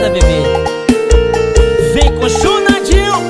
pegada, bebê. Vem com Chunadinho.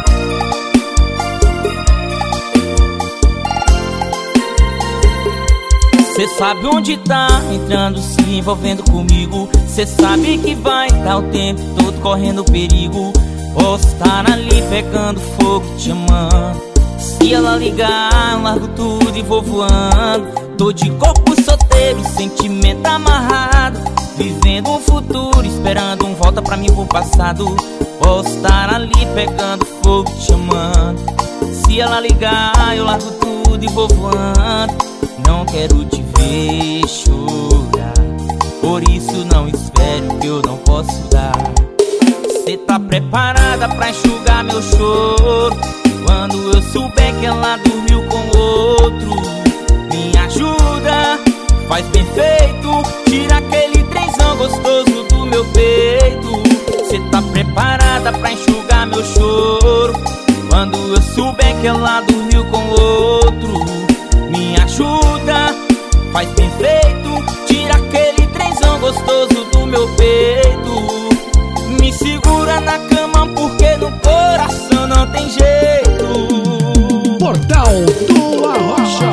Cê sabe onde tá, entrando, se envolvendo comigo. Cê sabe que vai tá o tempo todo correndo perigo. Posso estar ali pegando fogo, te amando. Se ela ligar, eu largo tudo e vou voando. Tô de corpo solteiro, sentimento amarrado, vivendo um futuro, esperando um volta pra mim pro passado. Posso estar ali pegando fogo, te amando. Se ela ligar, eu largo tudo e vou voando. Não quero te ver chorar, por isso não espere o que eu não posso dar. Cê tá preparada pra enxugar meu choro quando eu souber que ela dormiu com outro? Me ajuda, faz bem feito, tira aquele trenzão gostoso do meu peito. Cê tá preparada pra enxugar meu choro quando eu souber que ela dormiu com outro? Me ajuda, faz bem feito, tira aquele trenzão gostoso do meu peito. Me segura na cama porque no coração não tem jeito. Portal do Arrocha.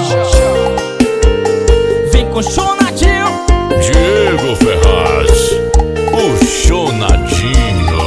Vem com Chunadinho. Diego Ferraz, o Chunadinho.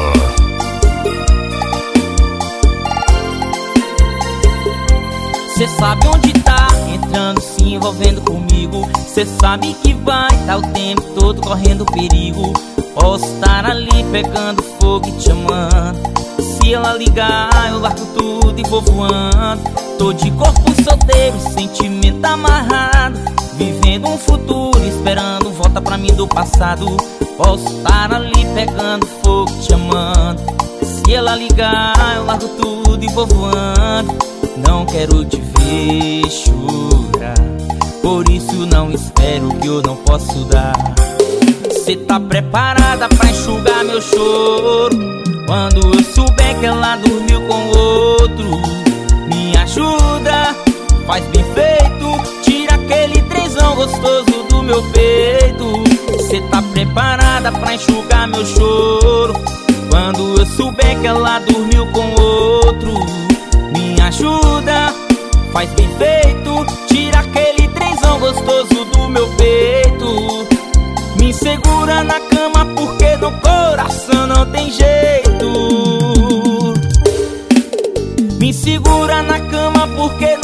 Cê sabe onde tá, entrando, se envolvendo comigo. Cê sabe que vai tá o tempo todo correndo perigo. Posso estar ali pegando fogo e te amando. Se ela ligar, eu largo tudo e vou voando. Tô de corpo solteiro, sentimento amarrado, vivendo um futuro, esperando volta pra mim do passado. Posso estar ali pegando fogo, te amando. Se ela ligar, eu largo tudo e vou voando. Não quero te ver chorar, por isso não espero o que eu não posso dar. Cê tá preparada pra enxugar meu choro quando eu souber que ela dormiu com outro? Me ajuda, faz bem feito, tira aquele trenzão gostoso do meu peito. Cê tá preparada pra enxugar meu choro quando eu souber que ela dormiu com outro? Me ajuda, faz bem feito, tira aquele trenzão gostoso do meu peito. Me segura na cama porque no coração não tem jeito. Me segura na cama porque